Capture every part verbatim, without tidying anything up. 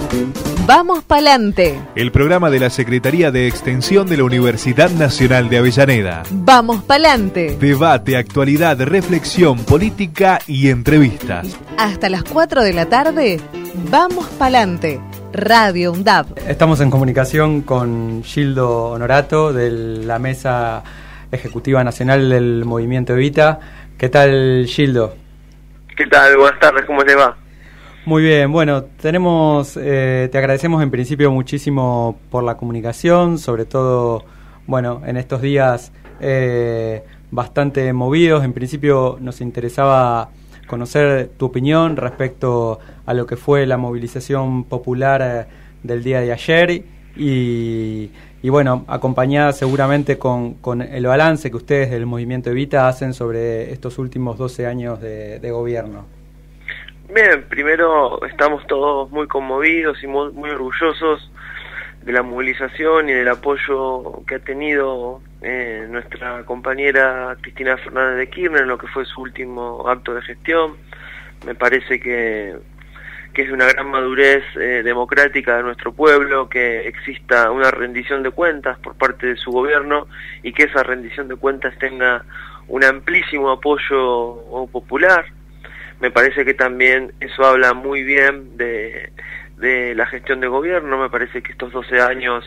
Vamos Pa'lante. El programa de la Secretaría de Extensión de la Universidad Nacional de Avellaneda. Vamos Pa'lante. Debate, actualidad, reflexión, política y entrevistas. Hasta las cuatro de la tarde, Vamos Pa'lante. Radio UNDAB. Estamos en comunicación con Gildo Honorato de la Mesa Ejecutiva Nacional del Movimiento Evita. ¿Qué tal, Gildo? ¿Qué tal? Buenas tardes, ¿cómo le va? Muy bien, bueno, tenemos, eh, te agradecemos en principio muchísimo por la comunicación, sobre todo, bueno, en estos días eh, bastante movidos. En principio nos interesaba conocer tu opinión respecto a lo que fue la movilización popular eh, del día de ayer y, y bueno, acompañada seguramente con, con el balance que ustedes del Movimiento Evita hacen sobre estos últimos doce años de, de gobierno. Bien, primero estamos todos muy conmovidos y muy, muy orgullosos de la movilización y del apoyo que ha tenido eh, nuestra compañera Cristina Fernández de Kirchner en lo que fue su último acto de gestión. Me parece que, que es de una gran madurez eh, democrática de nuestro pueblo que exista una rendición de cuentas por parte de su gobierno y que esa rendición de cuentas tenga un amplísimo apoyo popular. Me parece que también eso habla muy bien de, de la gestión de gobierno. Me parece que estos doce años,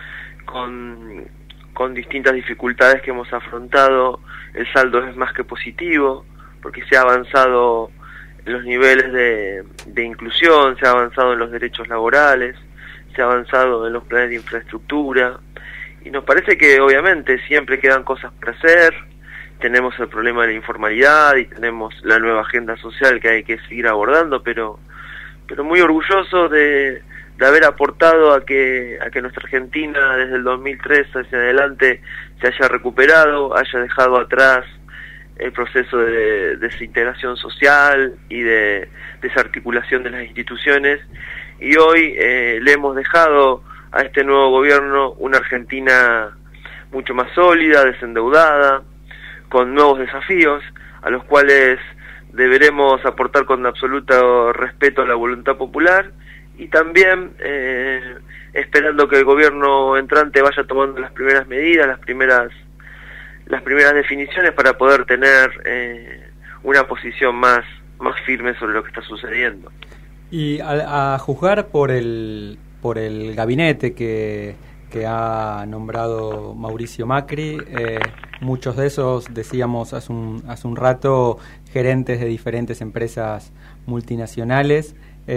con, con distintas dificultades que hemos afrontado, el saldo es más que positivo, porque se ha avanzado en los niveles de, de inclusión, se ha avanzado en los derechos laborales, se ha avanzado en los planes de infraestructura, y nos parece que obviamente siempre quedan cosas por hacer. Tenemos el problema de la informalidad y tenemos la nueva agenda social que hay que seguir abordando, pero pero muy orgulloso de, de haber aportado a que a que nuestra Argentina desde el dos mil tres hacia adelante se haya recuperado, haya dejado atrás el proceso de desintegración social y de desarticulación de las instituciones, y hoy eh, le hemos dejado a este nuevo gobierno una Argentina mucho más sólida, desendeudada, con nuevos desafíos a los cuales deberemos aportar con absoluto respeto a la voluntad popular y también eh, esperando que el gobierno entrante vaya tomando las primeras medidas, las primeras las primeras definiciones para poder tener eh, una posición más más firme sobre lo que está sucediendo. Y a, a juzgar por el por el gabinete que que ha nombrado Mauricio Macri, eh, muchos de esos, decíamos hace un, hace un rato, gerentes de diferentes empresas multinacionales.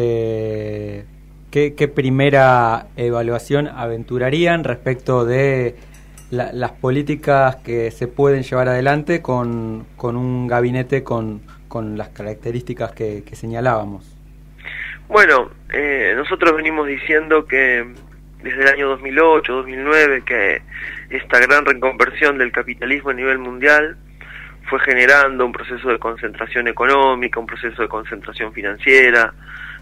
Eh, ¿qué, ¿Qué primera evaluación aventurarían respecto de la, las políticas que se pueden llevar adelante con, con un gabinete con, con las características que, que señalábamos? Bueno, eh, nosotros venimos diciendo que desde el año dos mil ocho, dos mil nueve, que esta gran reconversión del capitalismo a nivel mundial fue generando un proceso de concentración económica, un proceso de concentración financiera,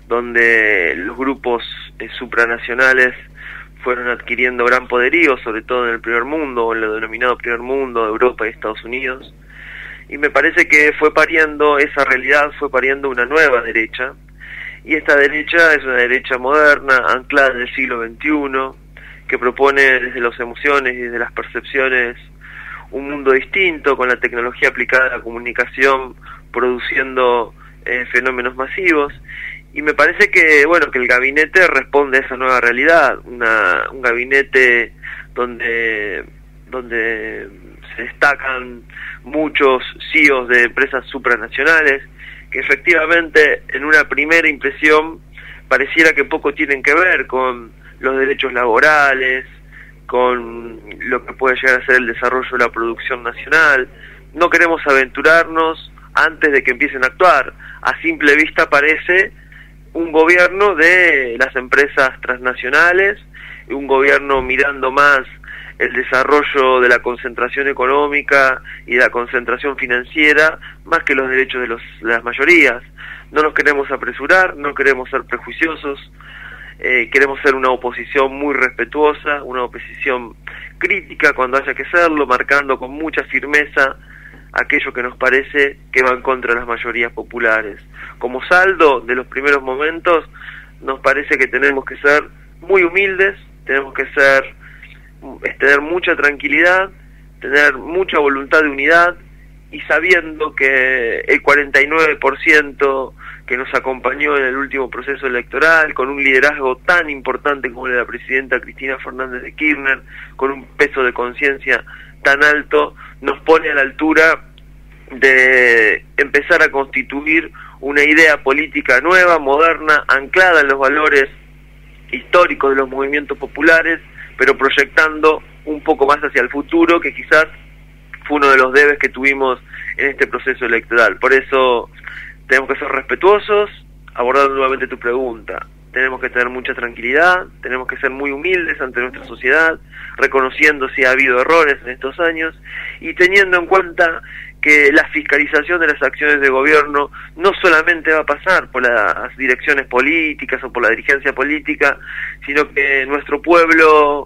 donde los grupos eh, supranacionales fueron adquiriendo gran poderío, sobre todo en el primer mundo, o en lo denominado primer mundo, Europa y Estados Unidos, y me parece que fue pariendo, esa realidad fue pariendo una nueva derecha, y esta derecha es una derecha moderna, anclada en el siglo veintiuno, que propone desde las emociones y desde las percepciones un mundo distinto, con la tecnología aplicada a la comunicación, produciendo eh, fenómenos masivos. Y me parece que, bueno, que el gabinete responde a esa nueva realidad, una, un gabinete donde, donde se destacan muchos C E Os de empresas supranacionales, que efectivamente en una primera impresión pareciera que poco tienen que ver con los derechos laborales, con lo que puede llegar a ser el desarrollo de la producción nacional. No queremos aventurarnos antes de que empiecen a actuar. A simple vista parece un gobierno de las empresas transnacionales, un gobierno mirando más el desarrollo de la concentración económica y de la concentración financiera, más que los derechos de, los, de las mayorías. No nos queremos apresurar, no queremos ser prejuiciosos, eh, queremos ser una oposición muy respetuosa, una oposición crítica cuando haya que serlo, marcando con mucha firmeza aquello que nos parece que va en contra de las mayorías populares. Como saldo de los primeros momentos, nos parece que tenemos que ser muy humildes, tenemos que ser, es tener mucha tranquilidad, tener mucha voluntad de unidad, y sabiendo que el cuarenta y nueve por ciento que nos acompañó en el último proceso electoral, con un liderazgo tan importante como el de la presidenta Cristina Fernández de Kirchner, con un peso de conciencia tan alto, nos pone a la altura de empezar a constituir una idea política nueva, moderna, anclada en los valores históricos de los movimientos populares, pero proyectando un poco más hacia el futuro, que quizás fue uno de los debes que tuvimos en este proceso electoral. Por eso tenemos que ser respetuosos, abordando nuevamente tu pregunta. Tenemos que tener mucha tranquilidad, tenemos que ser muy humildes ante nuestra sociedad, reconociendo si ha habido errores en estos años y teniendo en cuenta que la fiscalización de las acciones de gobierno no solamente va a pasar por las direcciones políticas o por la dirigencia política, sino que nuestro pueblo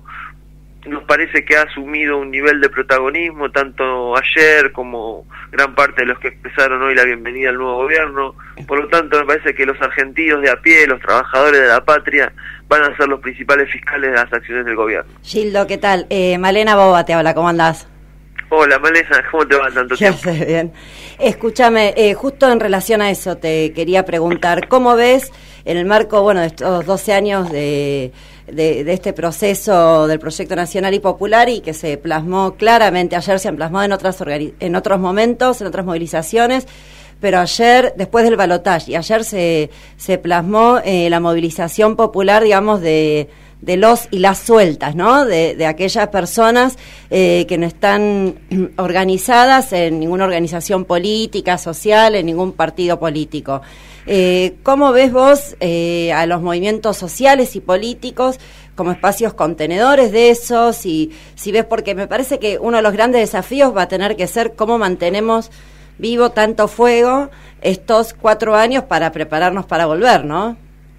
nos parece que ha asumido un nivel de protagonismo, tanto ayer como gran parte de los que expresaron hoy la bienvenida al nuevo gobierno. Por lo tanto, me parece que los argentinos de a pie, los trabajadores de la patria, van a ser los principales fiscales de las acciones del gobierno. Gildo, ¿qué tal? Eh, Malena Boba te habla, ¿cómo andás? Hola, Malena, ¿cómo te va tanto tiempo? ¿Qué haces? Bien. Escúchame, eh, justo en relación a eso te quería preguntar, ¿cómo ves en el marco, bueno, de estos doce años de, de, de este proceso del Proyecto Nacional y Popular, y que se plasmó claramente, ayer se han plasmado en, otras organi- en otros momentos, en otras movilizaciones, pero ayer, después del balotaje, y ayer se, se plasmó eh, la movilización popular, digamos, de... de los y las sueltas, ¿no? De, de aquellas personas eh, que no están organizadas en ninguna organización política, social, en ningún partido político. Eh, ¿Cómo ves vos eh, a los movimientos sociales y políticos como espacios contenedores de esos? Y si ves, porque me parece que uno de los grandes desafíos va a tener que ser cómo mantenemos vivo tanto fuego estos cuatro años para prepararnos para volver, ¿no?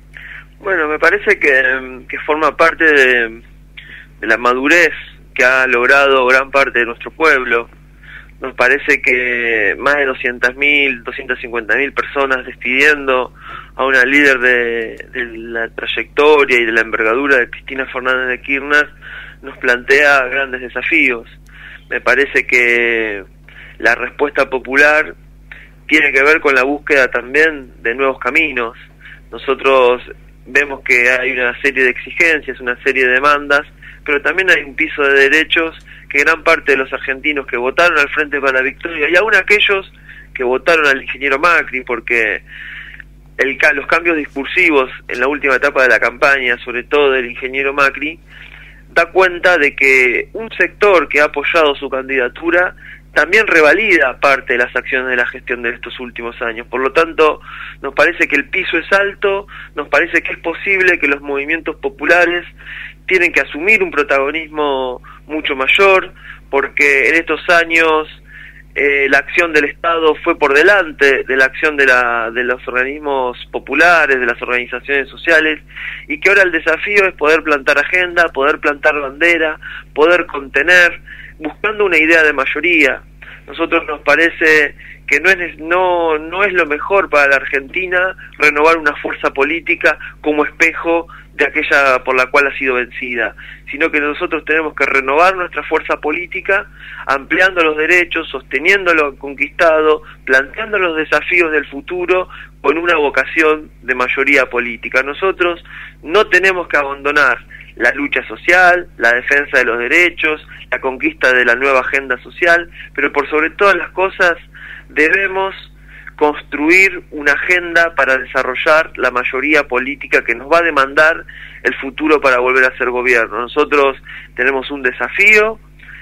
Bueno, me parece que, que forma parte de, de la madurez que ha logrado gran parte de nuestro pueblo. Nos parece que más de doscientas mil, doscientas cincuenta mil personas despidiendo a una líder de, de la trayectoria y de la envergadura de Cristina Fernández de Kirchner nos plantea grandes desafíos. Me parece que la respuesta popular tiene que ver con la búsqueda también de nuevos caminos. Nosotros vemos que hay una serie de exigencias, una serie de demandas, pero también hay un piso de derechos que gran parte de los argentinos que votaron al Frente para la Victoria, y aún aquellos que votaron al ingeniero Macri, porque el, los cambios discursivos en la última etapa de la campaña, sobre todo del ingeniero Macri, da cuenta de que un sector que ha apoyado su candidatura también revalida parte de las acciones de la gestión de estos últimos años. Por lo tanto, nos parece que el piso es alto, nos parece que es posible que los movimientos populares tienen que asumir un protagonismo mucho mayor, porque en estos años eh, la acción del Estado fue por delante de la acción de, la, de los organismos populares, de las organizaciones sociales, y que ahora el desafío es poder plantar agenda, poder plantar bandera, poder contener, buscando una idea de mayoría. Nosotros nos parece que no es no no es lo mejor para la Argentina renovar una fuerza política como espejo de aquella por la cual ha sido vencida, sino que nosotros tenemos que renovar nuestra fuerza política, ampliando los derechos, sosteniendo lo conquistado, planteando los desafíos del futuro con una vocación de mayoría política. Nosotros no tenemos que abandonar la lucha social, la defensa de los derechos, la conquista de la nueva agenda social, pero por sobre todas las cosas debemos construir una agenda para desarrollar la mayoría política que nos va a demandar el futuro para volver a ser gobierno. Nosotros tenemos un desafío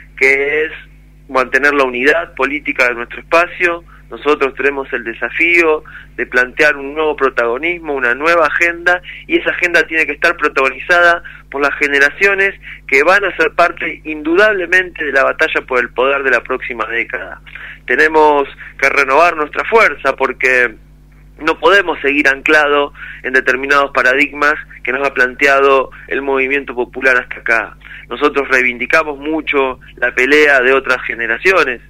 que es mantener la unidad política de nuestro espacio. Nosotros tenemos el desafío de plantear un nuevo protagonismo, una nueva agenda, y esa agenda tiene que estar protagonizada por las generaciones que van a ser parte indudablemente de la batalla por el poder de la próxima década. Tenemos que renovar nuestra fuerza porque no podemos seguir anclados en determinados paradigmas que nos ha planteado el movimiento popular hasta acá. Nosotros reivindicamos mucho la pelea de otras generaciones,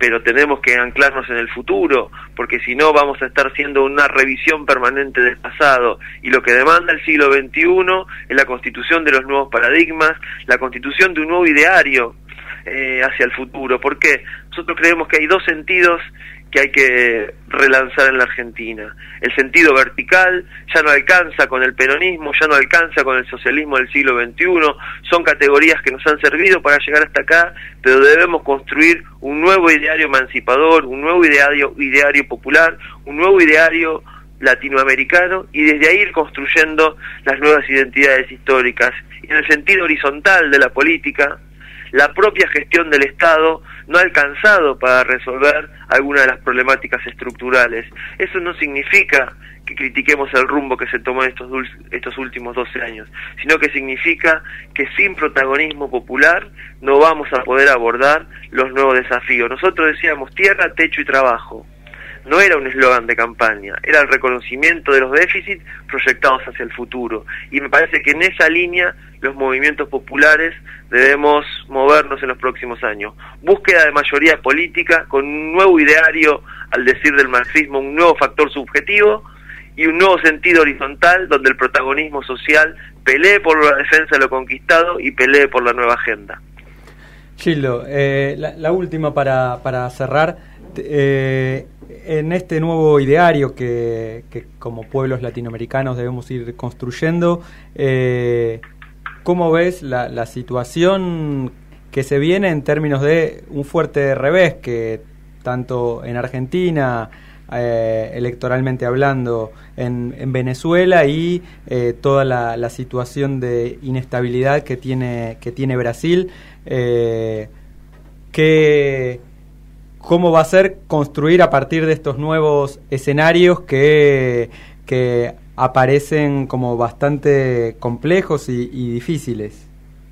pero tenemos que anclarnos en el futuro, porque si no vamos a estar haciendo una revisión permanente del pasado, y lo que demanda el siglo veintiuno es la constitución de los nuevos paradigmas, la constitución de un nuevo ideario eh, hacia el futuro. ¿Por qué? Nosotros creemos que hay dos sentidos que hay que relanzar en la Argentina. El sentido vertical ya no alcanza con el peronismo, ya no alcanza con el socialismo del siglo veintiuno, son categorías que nos han servido para llegar hasta acá, pero debemos construir un nuevo ideario emancipador, un nuevo ideario, ideario popular, un nuevo ideario latinoamericano, y desde ahí ir construyendo las nuevas identidades históricas. Y en el sentido horizontal de la política, la propia gestión del Estado no ha alcanzado para resolver algunas de las problemáticas estructurales. Eso no significa que critiquemos el rumbo que se tomó en estos, estos últimos doce años, sino que significa que sin protagonismo popular no vamos a poder abordar los nuevos desafíos. Nosotros decíamos tierra, techo y trabajo. No era un eslogan de campaña, era el reconocimiento de los déficits proyectados hacia el futuro. Y me parece que en esa línea los movimientos populares debemos movernos en los próximos años. Búsqueda de mayoría política con un nuevo ideario, al decir del marxismo, un nuevo factor subjetivo y un nuevo sentido horizontal donde el protagonismo social pelee por la defensa de lo conquistado y pelee por la nueva agenda. Gildo, eh, la, la última para, para cerrar. Eh, en este nuevo ideario que, que como pueblos latinoamericanos debemos ir construyendo, eh, ¿cómo ves la, la situación que se viene en términos de un fuerte revés que tanto en Argentina, eh, electoralmente hablando, en, en Venezuela y eh, toda la, la situación de inestabilidad que tiene, que tiene Brasil? Eh, que ¿Cómo va a ser construir a partir de estos nuevos escenarios que, que aparecen como bastante complejos y, y difíciles?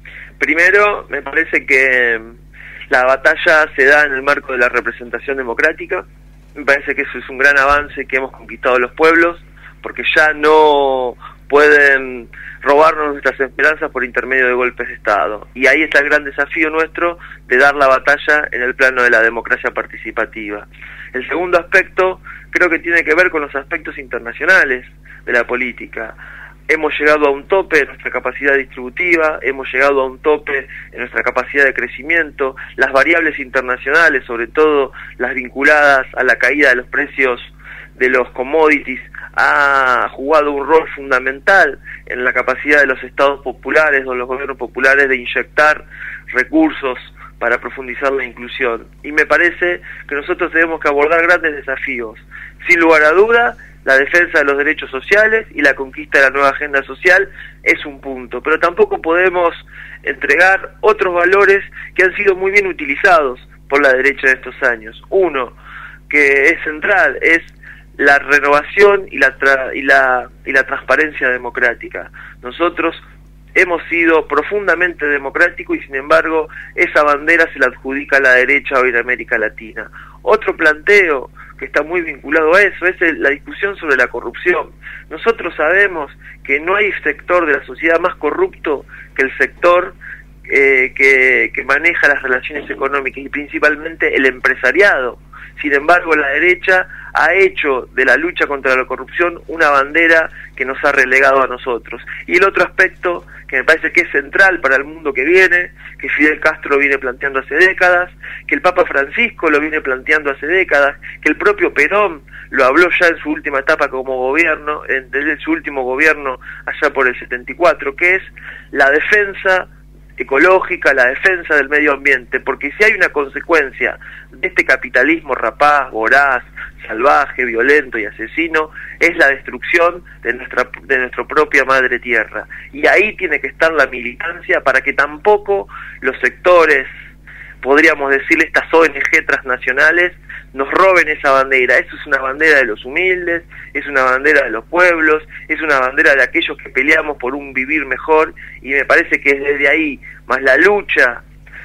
Primero, me parece que la batalla se da en el marco de la representación democrática. Me parece que eso es un gran avance que hemos conquistado los pueblos, porque ya no pueden robarnos nuestras esperanzas por intermedio de golpes de Estado. Y ahí está el gran desafío nuestro de dar la batalla en el plano de la democracia participativa. El segundo aspecto creo que tiene que ver con los aspectos internacionales de la política. Hemos llegado a un tope en nuestra capacidad distributiva, hemos llegado a un tope en nuestra capacidad de crecimiento. Las variables internacionales, sobre todo las vinculadas a la caída de los precios de los commodities, ha jugado un rol fundamental en la capacidad de los estados populares o los gobiernos populares de inyectar recursos para profundizar la inclusión. Y me parece que nosotros tenemos que abordar grandes desafíos. Sin lugar a duda, la defensa de los derechos sociales y la conquista de la nueva agenda social es un punto, pero tampoco podemos entregar otros valores que han sido muy bien utilizados por la derecha en estos años. Uno, que es central, es la renovación y la, tra y la y la transparencia democrática. Nosotros hemos sido profundamente democráticos y sin embargo esa bandera se la adjudica a la derecha hoy en América Latina. Otro planteo que está muy vinculado a eso es el, la discusión sobre la corrupción. Nosotros sabemos que no hay sector de la sociedad más corrupto que el sector eh, que, que maneja las relaciones económicas y principalmente el empresariado. Sin embargo, la derecha ha hecho de la lucha contra la corrupción una bandera que nos ha relegado a nosotros. Y el otro aspecto que me parece que es central para el mundo que viene, que Fidel Castro viene planteando hace décadas, que el Papa Francisco lo viene planteando hace décadas, que el propio Perón lo habló ya en su última etapa como gobierno, en, desde su último gobierno allá por el setenta y cuatro, que es la defensa ecológica, la defensa del medio ambiente, porque si hay una consecuencia de este capitalismo rapaz, voraz, salvaje, violento y asesino, es la destrucción de nuestra de nuestra propia madre tierra. Y ahí tiene que estar la militancia para que tampoco los sectores, podríamos decirle estas O N G transnacionales, nos roben esa bandera. Eso es una bandera de los humildes, es una bandera de los pueblos, es una bandera de aquellos que peleamos por un vivir mejor, y me parece que desde ahí, más la lucha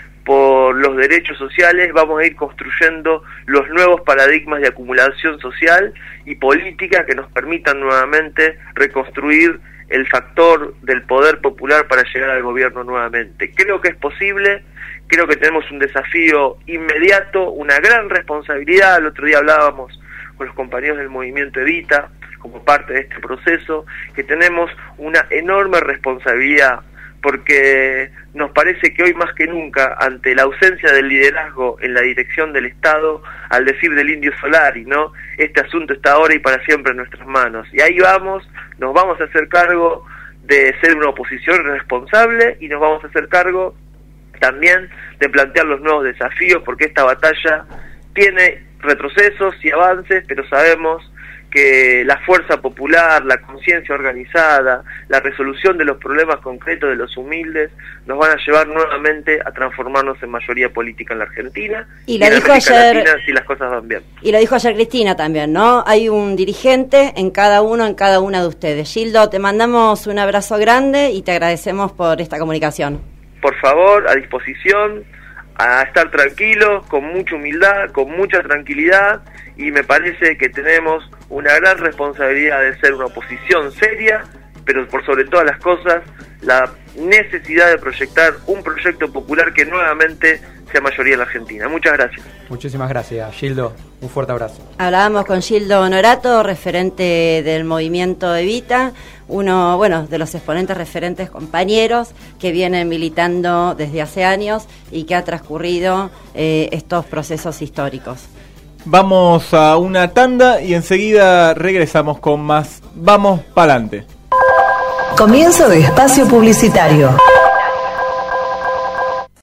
por los derechos sociales, vamos a ir construyendo los nuevos paradigmas de acumulación social y política que nos permitan nuevamente reconstruir el factor del poder popular para llegar al gobierno nuevamente. Creo que es posible, Creo que tenemos un desafío inmediato, una gran responsabilidad. El otro día hablábamos con los compañeros del movimiento Evita, como parte de este proceso, que tenemos una enorme responsabilidad, porque nos parece que hoy más que nunca, ante la ausencia del liderazgo en la dirección del Estado, al decir del Indio Solari, ¿no? Este asunto está ahora y para siempre en nuestras manos. Y ahí vamos, nos vamos a hacer cargo de ser una oposición responsable y nos vamos a hacer cargo también de plantear los nuevos desafíos, porque esta batalla tiene retrocesos y avances, pero sabemos que la fuerza popular, la conciencia organizada, la resolución de los problemas concretos de los humildes nos van a llevar nuevamente a transformarnos en mayoría política en la Argentina y, la y en dijo América ayer, Latina si las cosas van bien. Y lo dijo ayer Cristina también, ¿no? Hay un dirigente en cada uno, en cada una de ustedes. Gildo, te mandamos un abrazo grande y te agradecemos por esta comunicación. Por favor, a disposición, a estar tranquilos, con mucha humildad, con mucha tranquilidad, y me parece que tenemos una gran responsabilidad de ser una oposición seria, pero por sobre todas las cosas, la necesidad de proyectar un proyecto popular que nuevamente sea mayoría en la Argentina. Muchas gracias. Muchísimas gracias, Gildo. Un fuerte abrazo. Hablábamos con Gildo Honorato, referente del movimiento Evita, uno, bueno, de los exponentes referentes compañeros que vienen militando desde hace años y que ha transcurrido eh, estos procesos históricos. Vamos a una tanda y enseguida regresamos con más Vamos Pa'lante. Comienzo de espacio publicitario.